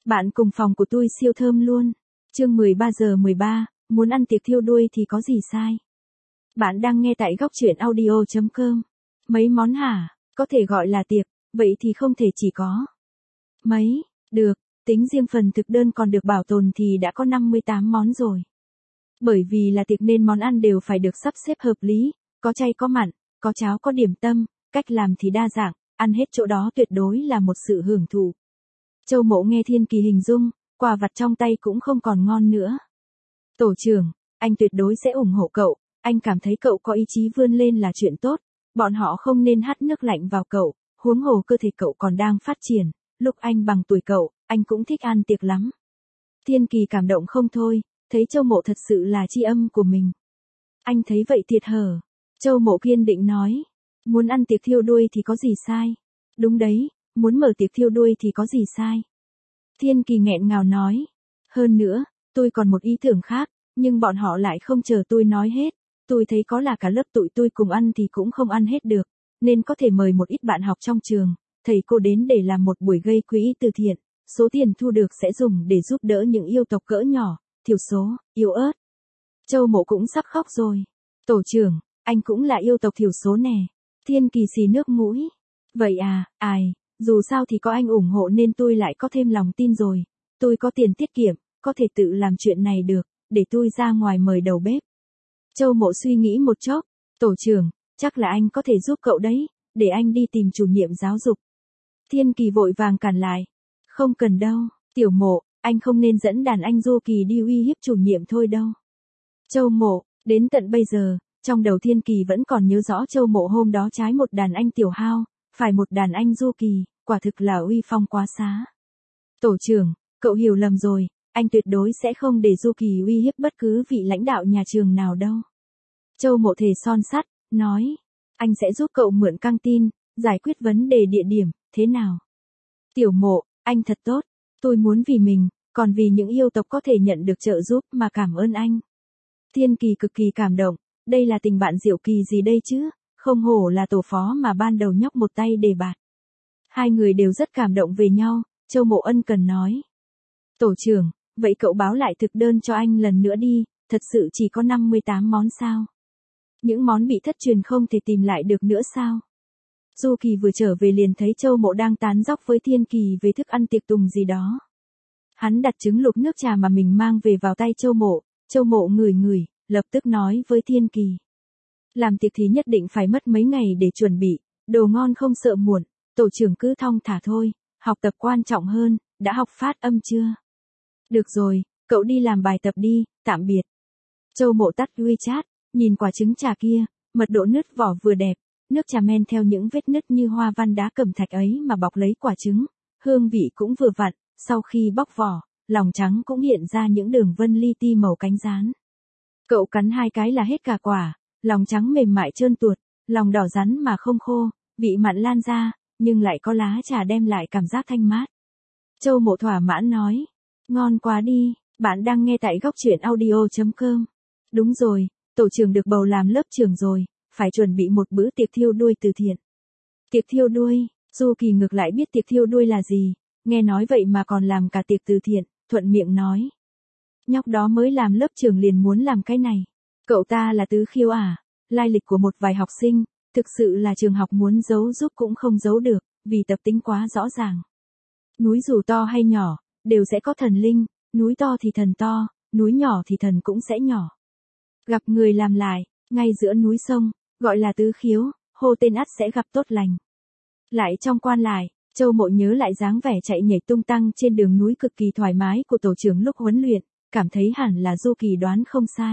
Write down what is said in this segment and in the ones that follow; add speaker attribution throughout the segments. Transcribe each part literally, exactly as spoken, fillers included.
Speaker 1: Bạn cùng phòng của tôi siêu thơm luôn. Chương mười ba giờ mười ba, muốn ăn tiệc thiêu đuôi thì có gì sai. Bạn đang nghe tại góc truyện audio chấm com. Mấy món hả? Có thể gọi là tiệc, vậy thì không thể chỉ có mấy, được, tính riêng phần thực đơn còn được bảo tồn thì đã có năm mươi tám món rồi. Bởi vì là tiệc nên món ăn đều phải được sắp xếp hợp lý, có chay có mặn, có cháo có điểm tâm, cách làm thì đa dạng, ăn hết chỗ đó tuyệt đối là một sự hưởng thụ. Châu Mộ nghe Thiên Kỳ hình dung, quà vặt trong tay cũng không còn ngon nữa. Tổ trưởng, anh tuyệt đối sẽ ủng hộ cậu, anh cảm thấy cậu có ý chí vươn lên là chuyện tốt, bọn họ không nên hắt nước lạnh vào cậu, huống hồ cơ thể cậu còn đang phát triển, lúc anh bằng tuổi cậu, anh cũng thích ăn tiệc lắm. Thiên Kỳ cảm động không thôi, thấy Châu Mộ thật sự là tri âm của mình. Anh thấy vậy thiệt hở. Châu Mộ kiên định nói, muốn ăn tiệc thiêu đuôi thì có gì sai. Đúng đấy, muốn mở tiệc thiêu đuôi thì có gì sai. Thiên Kỳ nghẹn ngào nói, hơn nữa, tôi còn một ý tưởng khác, nhưng bọn họ lại không chờ tôi nói hết. Tôi thấy có là cả lớp tụi tôi cùng ăn thì cũng không ăn hết được, nên có thể mời một ít bạn học trong trường, thầy cô đến để làm một buổi gây quỹ từ thiện, số tiền thu được sẽ dùng để giúp đỡ những yêu tộc cỡ nhỏ, thiểu số, yếu ớt. Châu Mộ cũng sắp khóc rồi. Tổ trưởng, anh cũng là yêu tộc thiểu số nè. Thiên Kỳ xì nước mũi. Vậy à, ai, dù sao thì có anh ủng hộ nên tôi lại có thêm lòng tin rồi. Tôi có tiền tiết kiệm, có thể tự làm chuyện này được, để tôi ra ngoài mời đầu bếp. Châu Mộ suy nghĩ một chốc, tổ trưởng, chắc là anh có thể giúp cậu đấy, để anh đi tìm chủ nhiệm giáo dục. Thiên Kỳ vội vàng cản lại. Không cần đâu, Tiểu Mộ, anh không nên dẫn đàn anh Du Kỳ đi uy hiếp chủ nhiệm thôi đâu. Châu Mộ, đến tận bây giờ, trong đầu Thiên Kỳ vẫn còn nhớ rõ Châu Mộ hôm đó trái một đàn anh Tiểu Hao, phải một đàn anh Du Kỳ, quả thực là uy phong quá xá. Tổ trưởng, cậu hiểu lầm rồi, anh tuyệt đối sẽ không để Du Kỳ uy hiếp bất cứ vị lãnh đạo nhà trường nào đâu. Châu Mộ thề son sắt, nói, anh sẽ giúp cậu mượn căng tin, giải quyết vấn đề địa điểm, thế nào? Tiểu Mộ, anh thật tốt, tôi muốn vì mình, còn vì những yêu tộc có thể nhận được trợ giúp mà cảm ơn anh. Thiên Kỳ cực kỳ cảm động, đây là tình bạn diệu kỳ gì đây chứ, không hổ là tổ phó mà ban đầu nhóc một tay đề bạt. Hai người đều rất cảm động về nhau, Châu Mộ ân cần nói. Tổ trưởng, vậy cậu báo lại thực đơn cho anh lần nữa đi, thật sự chỉ có năm mươi tám món sao? Những món bị thất truyền không thể tìm lại được nữa sao? Du Kỳ vừa trở về liền thấy Châu Mộ đang tán dóc với Thiên Kỳ về thức ăn tiệc tùng gì đó. Hắn đặt trứng luộc nước trà mà mình mang về vào tay Châu Mộ, Châu Mộ ngửi ngửi, lập tức nói với Thiên Kỳ. Làm tiệc thì nhất định phải mất mấy ngày để chuẩn bị, đồ ngon không sợ muộn, tổ trưởng cứ thong thả thôi, học tập quan trọng hơn, đã học phát âm chưa? Được rồi, cậu đi làm bài tập đi, tạm biệt. Châu Mộ tắt WeChat, nhìn quả trứng trà kia, mật độ nứt vỏ vừa đẹp, nước trà men theo những vết nứt như hoa văn đá cẩm thạch ấy mà bọc lấy quả trứng, hương vị cũng vừa vặn, sau khi bóc vỏ, lòng trắng cũng hiện ra những đường vân li ti màu cánh gián. Cậu cắn hai cái là hết cả quả, lòng trắng mềm mại trơn tuột, lòng đỏ rắn mà không khô, vị mặn lan ra, nhưng lại có lá trà đem lại cảm giác thanh mát. Châu Mộ thỏa mãn nói, ngon quá đi, bạn đang nghe tại góc truyện audio chấm com. Đúng rồi, tổ trưởng được bầu làm lớp trưởng rồi, phải chuẩn bị một bữa tiệc thiêu đuôi từ thiện. Tiệc thiêu đuôi, Du Kỳ ngược lại biết tiệc thiêu đuôi là gì, nghe nói vậy mà còn làm cả tiệc từ thiện, thuận miệng nói. Nhóc đó mới làm lớp trưởng liền muốn làm cái này. Cậu ta là Tứ Khiếu à? Lai lịch của một vài học sinh, thực sự là trường học muốn giấu giúp cũng không giấu được, vì tập tính quá rõ ràng. Núi dù to hay nhỏ, đều sẽ có thần linh, núi to thì thần to, núi nhỏ thì thần cũng sẽ nhỏ. Gặp người làm lại, ngay giữa núi sông, gọi là Tứ Khiếu, hô tên ắt sẽ gặp tốt lành. Lại trong quan lại, Châu Mộ nhớ lại dáng vẻ chạy nhảy tung tăng trên đường núi cực kỳ thoải mái của tổ trưởng lúc huấn luyện, cảm thấy hẳn là Du Kỳ đoán không sai.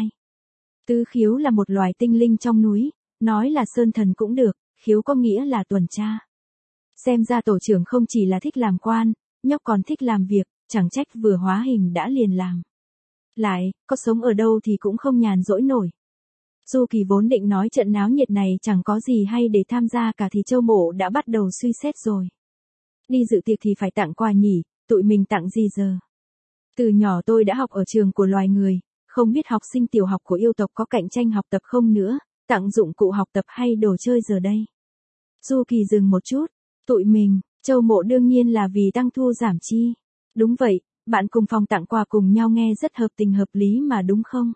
Speaker 1: Tứ Khiếu là một loài tinh linh trong núi, nói là sơn thần cũng được, khiếu có nghĩa là tuần tra. Xem ra tổ trưởng không chỉ là thích làm quan, nhóc còn thích làm việc, chẳng trách vừa hóa hình đã liền làm. Lại, có sống ở đâu thì cũng không nhàn rỗi nổi. Du Kỳ vốn định nói trận náo nhiệt này chẳng có gì hay để tham gia cả thì Châu Mộ đã bắt đầu suy xét rồi. Đi dự tiệc thì phải tặng quà nhỉ, tụi mình tặng gì giờ? Từ nhỏ tôi đã học ở trường của loài người, không biết học sinh tiểu học của yêu tộc có cạnh tranh học tập không nữa, tặng dụng cụ học tập hay đồ chơi giờ đây. Du Kỳ dừng một chút, tụi mình, Châu Mộ đương nhiên là vì tăng thu giảm chi. Đúng vậy, bạn cùng phòng tặng quà cùng nhau nghe rất hợp tình hợp lý mà đúng không?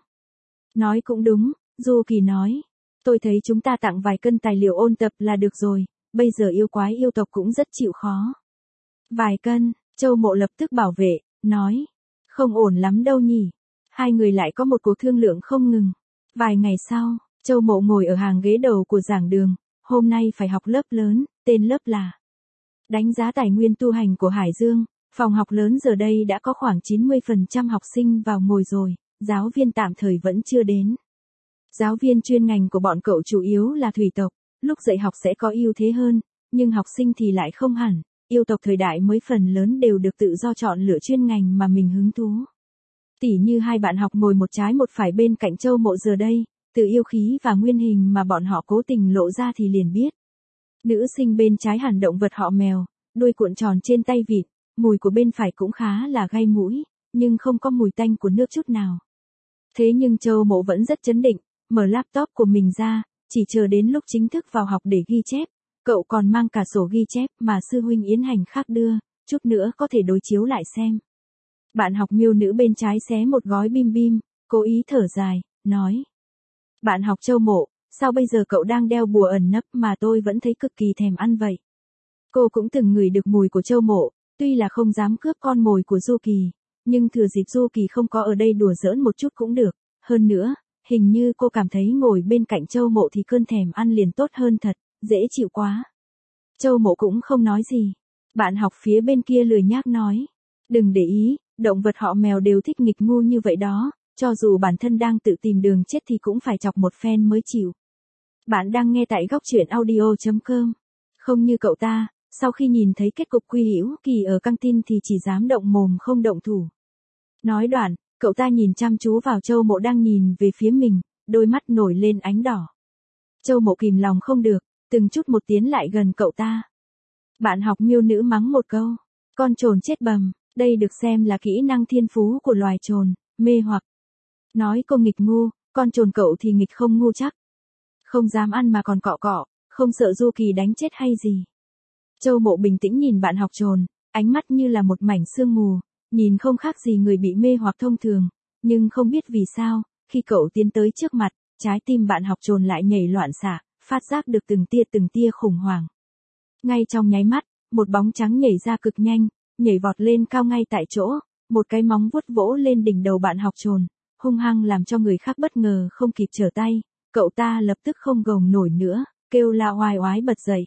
Speaker 1: Nói cũng đúng, Du Kỳ nói. Tôi thấy chúng ta tặng vài cân tài liệu ôn tập là được rồi, bây giờ yêu quái yêu tộc cũng rất chịu khó. Vài cân, Châu Mộ lập tức bảo vệ, nói. Không ổn lắm đâu nhỉ. Hai người lại có một cuộc thương lượng không ngừng. Vài ngày sau, Châu Mộ ngồi ở hàng ghế đầu của giảng đường, hôm nay phải học lớp lớn, tên lớp là Đánh giá tài nguyên tu hành của Hải Dương. Phòng học lớn giờ đây đã có khoảng chín mươi phần trăm học sinh vào ngồi rồi, giáo viên tạm thời vẫn chưa đến. Giáo viên chuyên ngành của bọn cậu chủ yếu là thủy tộc, lúc dạy học sẽ có ưu thế hơn, nhưng học sinh thì lại không hẳn, yêu tộc thời đại mới phần lớn đều được tự do chọn lựa chuyên ngành mà mình hứng thú. Tỉ như hai bạn học ngồi một trái một phải bên cạnh Châu Mộ giờ đây, từ yêu khí và nguyên hình mà bọn họ cố tình lộ ra thì liền biết. Nữ sinh bên trái hẳn động vật họ mèo, đuôi cuộn tròn trên tay vịt, mùi của bên phải cũng khá là gai mũi, nhưng không có mùi tanh của nước chút nào. Thế nhưng Châu Mộ vẫn rất trấn định, mở laptop của mình ra, chỉ chờ đến lúc chính thức vào học để ghi chép. Cậu còn mang cả sổ ghi chép mà sư huynh Yến Hành khác đưa, chút nữa có thể đối chiếu lại xem. Bạn học Miêu nữ bên trái xé một gói bim bim, cố ý thở dài, nói. Bạn học Châu Mộ, sao bây giờ cậu đang đeo bùa ẩn nấp mà tôi vẫn thấy cực kỳ thèm ăn vậy? Cô cũng từng ngửi được mùi của Châu Mộ, tuy là không dám cướp con mồi của Du Kỳ, nhưng thừa dịp Du Kỳ không có ở đây đùa giỡn một chút cũng được. Hơn nữa, hình như cô cảm thấy ngồi bên cạnh Châu Mộ thì cơn thèm ăn liền tốt hơn thật, dễ chịu quá. Châu Mộ cũng không nói gì. Bạn học phía bên kia lười nhác nói. Đừng để ý, động vật họ mèo đều thích nghịch ngu như vậy đó, cho dù bản thân đang tự tìm đường chết thì cũng phải chọc một phen mới chịu. Bạn đang nghe tại góc truyện audio chấm com. Không như cậu ta, sau khi nhìn thấy kết cục Quy Hữu Kỳ ở căng tin thì chỉ dám động mồm không động thủ. Nói đoạn, cậu ta nhìn chăm chú vào Châu Mộ đang nhìn về phía mình, đôi mắt nổi lên ánh đỏ. Châu Mộ kìm lòng không được, từng chút một tiến lại gần cậu ta. Bạn học Miêu nữ mắng một câu, con trồn chết bầm, đây được xem là kỹ năng thiên phú của loài trồn, mê hoặc. Nói cô nghịch ngu, con trồn cậu thì nghịch không ngu chắc. Không dám ăn mà còn cọ cọ, không sợ Du Kỳ đánh chết hay gì. Châu Mộ bình tĩnh nhìn bạn học trồn, ánh mắt như là một mảnh sương mù, nhìn không khác gì người bị mê hoặc thông thường, nhưng không biết vì sao, khi cậu tiến tới trước mặt, trái tim bạn học trồn lại nhảy loạn xạ, phát giác được từng tia từng tia khủng hoảng. Ngay trong nháy mắt, một bóng trắng nhảy ra cực nhanh, nhảy vọt lên cao ngay tại chỗ, một cái móng vuốt vỗ lên đỉnh đầu bạn học trồn, hung hăng làm cho người khác bất ngờ không kịp trở tay, cậu ta lập tức không gồng nổi nữa, kêu la oai oái bật dậy.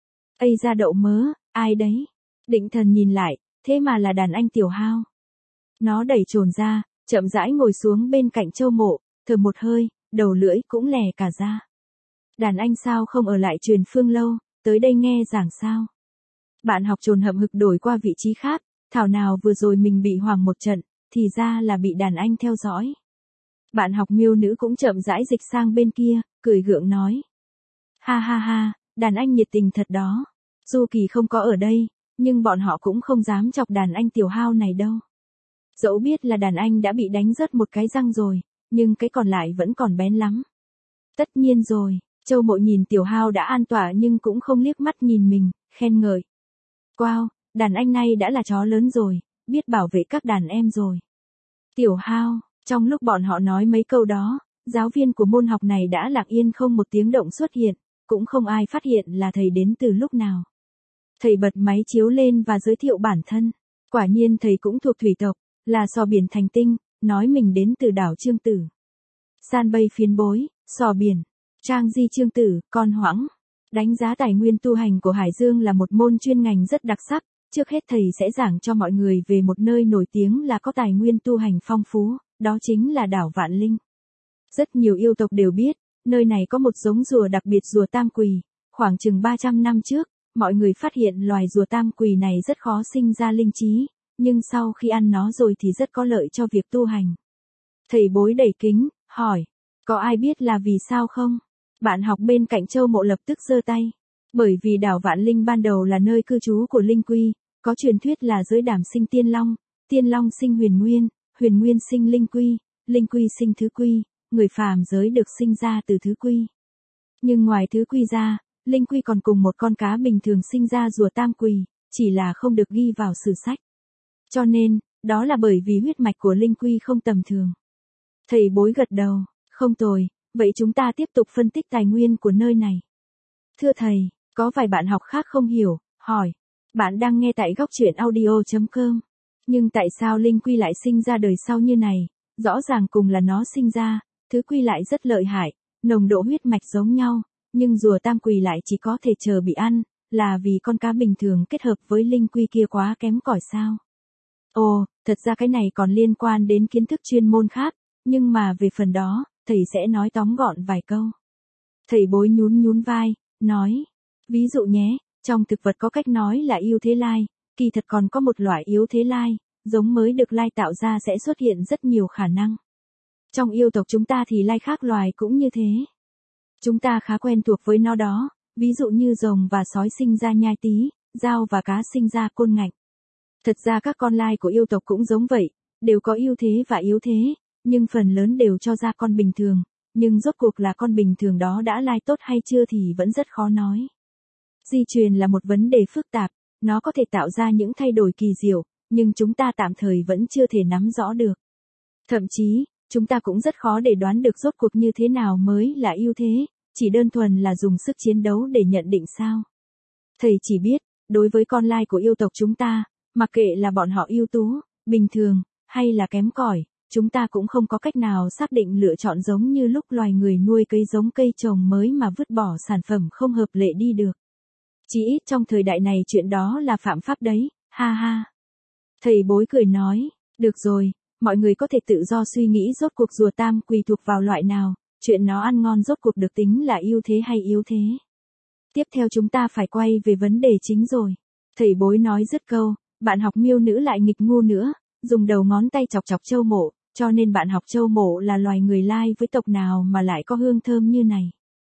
Speaker 1: Ây ra đậu mớ, ai đấy? Định thần nhìn lại, thế mà là đàn anh Tiểu Hao. Nó đẩy trồn ra, chậm rãi ngồi xuống bên cạnh Châu Mộ, thở một hơi, đầu lưỡi cũng lè cả ra. Đàn anh sao không ở lại Truyền Phương lâu, tới đây nghe giảng sao? Bạn học trồn hậm hực đổi qua vị trí khác, thảo nào vừa rồi mình bị hoảng một trận, thì ra là bị đàn anh theo dõi. Bạn học Miêu nữ cũng chậm rãi dịch sang bên kia, cười gượng nói. Ha ha ha, đàn anh nhiệt tình thật đó. Du Kỳ không có ở đây, nhưng bọn họ cũng không dám chọc đàn anh Tiểu Hao này đâu. Dẫu biết là đàn anh đã bị đánh rớt một cái răng rồi, nhưng cái còn lại vẫn còn bén lắm. Tất nhiên rồi, Châu Mộ nhìn Tiểu Hao đã an tọa nhưng cũng không liếc mắt nhìn mình, khen ngợi. Wow, đàn anh này đã là chó lớn rồi, biết bảo vệ các đàn em rồi. Tiểu Hao, trong lúc bọn họ nói mấy câu đó, giáo viên của môn học này đã lặng yên không một tiếng động xuất hiện, cũng không ai phát hiện là thầy đến từ lúc nào. Thầy bật máy chiếu lên và giới thiệu bản thân. Quả nhiên thầy cũng thuộc thủy tộc, là sò biển thành tinh, nói mình đến từ đảo Trương Tử. San Bay phiến bối, sò biển, Trang Di Trương Tử, con hoãng. Đánh giá tài nguyên tu hành của Hải Dương là một môn chuyên ngành rất đặc sắc, trước hết thầy sẽ giảng cho mọi người về một nơi nổi tiếng là có tài nguyên tu hành phong phú, đó chính là đảo Vạn Linh. Rất nhiều yêu tộc đều biết, nơi này có một giống rùa đặc biệt rùa tam quỳ, khoảng chừng ba trăm năm trước, mọi người phát hiện loài rùa tam quỳ này rất khó sinh ra linh trí, nhưng sau khi ăn nó rồi thì rất có lợi cho việc tu hành. Thầy bối đẩy kính, hỏi, có ai biết là vì sao không? Bạn học bên cạnh Châu Mộ lập tức giơ tay. Bởi vì đảo Vạn Linh ban đầu là nơi cư trú của Linh Quy, có truyền thuyết là giới đàm sinh Tiên Long, Tiên Long sinh Huyền Nguyên, Huyền Nguyên sinh Linh Quy, Linh Quy sinh Thứ Quy, người phàm giới được sinh ra từ Thứ Quy. Nhưng ngoài Thứ Quy ra, Linh Quy còn cùng một con cá bình thường sinh ra rùa tam quỳ, chỉ là không được ghi vào sử sách. Cho nên, đó là bởi vì huyết mạch của Linh Quy không tầm thường. Thầy bối gật đầu, không tồi, vậy chúng ta tiếp tục phân tích tài nguyên của nơi này. Thưa thầy, có vài bạn học khác không hiểu, hỏi. Bạn đang nghe tại góc truyện audio chấm com. Nhưng tại sao Linh Quy lại sinh ra đời sau như này? Rõ ràng cùng là nó sinh ra, thứ Quy lại rất lợi hại, nồng độ huyết mạch giống nhau, nhưng rùa tam quỳ lại chỉ có thể chờ bị ăn, là vì con cá bình thường kết hợp với Linh Quy kia quá kém cỏi sao? Ồ, thật ra cái này còn liên quan đến kiến thức chuyên môn khác, nhưng mà về phần đó, thầy sẽ nói tóm gọn vài câu. Thầy bối nhún nhún vai, nói, ví dụ nhé, trong thực vật có cách nói là ưu thế lai, kỳ thật còn có một loại yếu thế lai, giống mới được lai tạo ra sẽ xuất hiện rất nhiều khả năng. Trong yêu tộc chúng ta thì lai khác loài cũng như thế. Chúng ta khá quen thuộc với nó đó, ví dụ như rồng và sói sinh ra nhai tí, dao và cá sinh ra côn ngạnh. Thật ra các con lai của yêu tộc cũng giống vậy, đều có ưu thế và yếu thế, nhưng phần lớn đều cho ra con bình thường, nhưng rốt cuộc là con bình thường đó đã lai tốt hay chưa thì vẫn rất khó nói. Di truyền là một vấn đề phức tạp, nó có thể tạo ra những thay đổi kỳ diệu, nhưng chúng ta tạm thời vẫn chưa thể nắm rõ được. Thậm chí, chúng ta cũng rất khó để đoán được rốt cuộc như thế nào mới là ưu thế, chỉ đơn thuần là dùng sức chiến đấu để nhận định sao. Thầy chỉ biết, đối với con lai của yêu tộc chúng ta, mặc kệ là bọn họ ưu tú, bình thường, hay là kém cỏi, chúng ta cũng không có cách nào xác định lựa chọn giống như lúc loài người nuôi cây giống cây trồng mới mà vứt bỏ sản phẩm không hợp lệ đi được. Chỉ ít trong thời đại này chuyện đó là phạm pháp đấy, ha ha. Thầy bối cười nói, được rồi, mọi người có thể tự do suy nghĩ rốt cuộc rùa tam quỳ thuộc vào loại nào, chuyện nó ăn ngon rốt cuộc được tính là ưu thế hay yếu thế. Tiếp theo chúng ta phải quay về vấn đề chính rồi. Thầy bối nói dứt câu, bạn học miêu nữ lại nghịch ngu nữa, dùng đầu ngón tay chọc chọc Châu Mộ, cho nên bạn học Châu Mộ là loài người lai với tộc nào mà lại có hương thơm như này.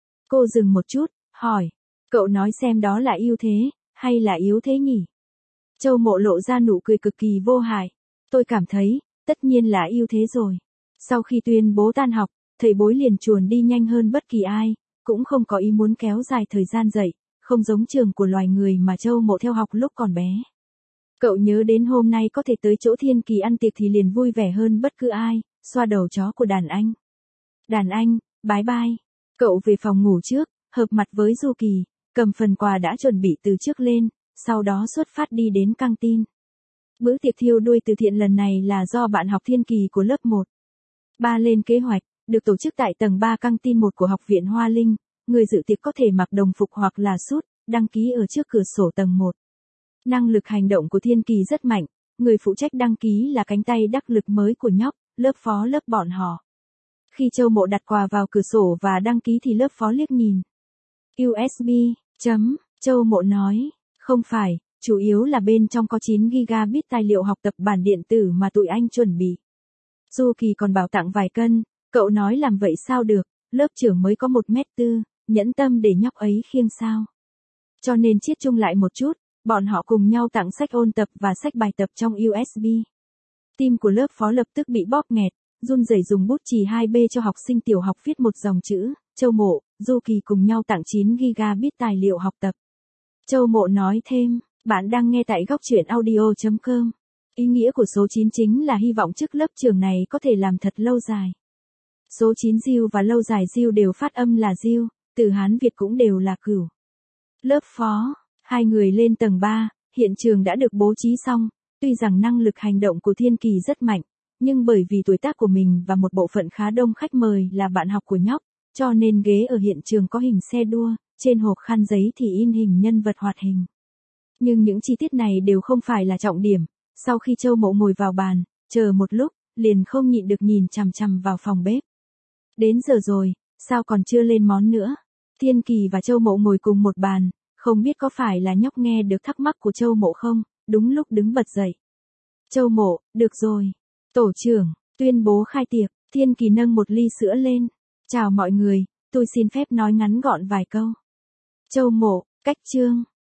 Speaker 1: Cô dừng một chút, hỏi, cậu nói xem đó là ưu thế, hay là yếu thế nhỉ? Châu Mộ lộ ra nụ cười cực kỳ vô hại. Tôi cảm thấy, tất nhiên là ưu thế rồi. Sau khi tuyên bố tan học, thầy bối liền chuồn đi nhanh hơn bất kỳ ai, cũng không có ý muốn kéo dài thời gian dạy, không giống trường của loài người mà Châu Mộ theo học lúc còn bé. Cậu nhớ đến hôm nay có thể tới chỗ Thiên Kỳ ăn tiệc thì liền vui vẻ hơn bất cứ ai, xoa đầu chó của đàn anh. Đàn anh, bái bai. Cậu về phòng ngủ trước, hợp mặt với Du Kỳ, cầm phần quà đã chuẩn bị từ trước lên, sau đó xuất phát đi đến căng tin. Bữa tiệc thiêu đuôi từ thiện lần này là do bạn học Thiên Kỳ của lớp một. Ba lên kế hoạch, được tổ chức tại tầng ba căng tin một của học viện Hoa Linh, người dự tiệc có thể mặc đồng phục hoặc là sút, đăng ký ở trước cửa sổ tầng một. Năng lực hành động của Thiên Kỳ rất mạnh, người phụ trách đăng ký là cánh tay đắc lực mới của nhóc, lớp phó lớp bọn họ. Khi Châu Mộ đặt quà vào cửa sổ và đăng ký thì lớp phó liếc nhìn. u ét bê, chấm, Châu Mộ nói, không phải, chủ yếu là bên trong có chín gi-ga-bit tài liệu học tập bản điện tử mà tụi anh chuẩn bị. Du Kỳ còn bảo tặng vài cân, cậu nói làm vậy sao được, lớp trưởng mới có một mét tư, nhẫn tâm để nhóc ấy khiêng sao. Cho nên chiết chung lại một chút, bọn họ cùng nhau tặng sách ôn tập và sách bài tập trong u ét bê. Tim của lớp phó lập tức bị bóp nghẹt, run rẩy dùng bút chì hai B cho học sinh tiểu học viết một dòng chữ, Châu Mộ, Du Kỳ cùng nhau tặng chín gi-ga-bit tài liệu học tập. Châu Mộ nói thêm, bạn đang nghe tại góc truyện audio chấm com. Ý nghĩa của số chín chính là hy vọng chức lớp trường này có thể làm thật lâu dài. Số chín diêu và lâu dài diêu đều phát âm là diêu, từ Hán Việt cũng đều là cửu. Lớp phó, hai người lên tầng ba, hiện trường đã được bố trí xong, tuy rằng năng lực hành động của Thiên Kỳ rất mạnh, nhưng bởi vì tuổi tác của mình và một bộ phận khá đông khách mời là bạn học của nhóc, cho nên ghế ở hiện trường có hình xe đua, trên hộp khăn giấy thì in hình nhân vật hoạt hình. Nhưng những chi tiết này đều không phải là trọng điểm, sau khi Châu Mộ ngồi vào bàn, chờ một lúc, liền không nhịn được nhìn chằm chằm vào phòng bếp. Đến giờ rồi, sao còn chưa lên món nữa? Thiên Kỳ và Châu Mộ ngồi cùng một bàn, không biết có phải là nhóc nghe được thắc mắc của Châu Mộ không, đúng lúc đứng bật dậy. Châu Mộ, được rồi. Tổ trưởng, tuyên bố khai tiệc, Thiên Kỳ nâng một ly sữa lên. Chào mọi người, tôi xin phép nói ngắn gọn vài câu. Châu Mộ, cách chương.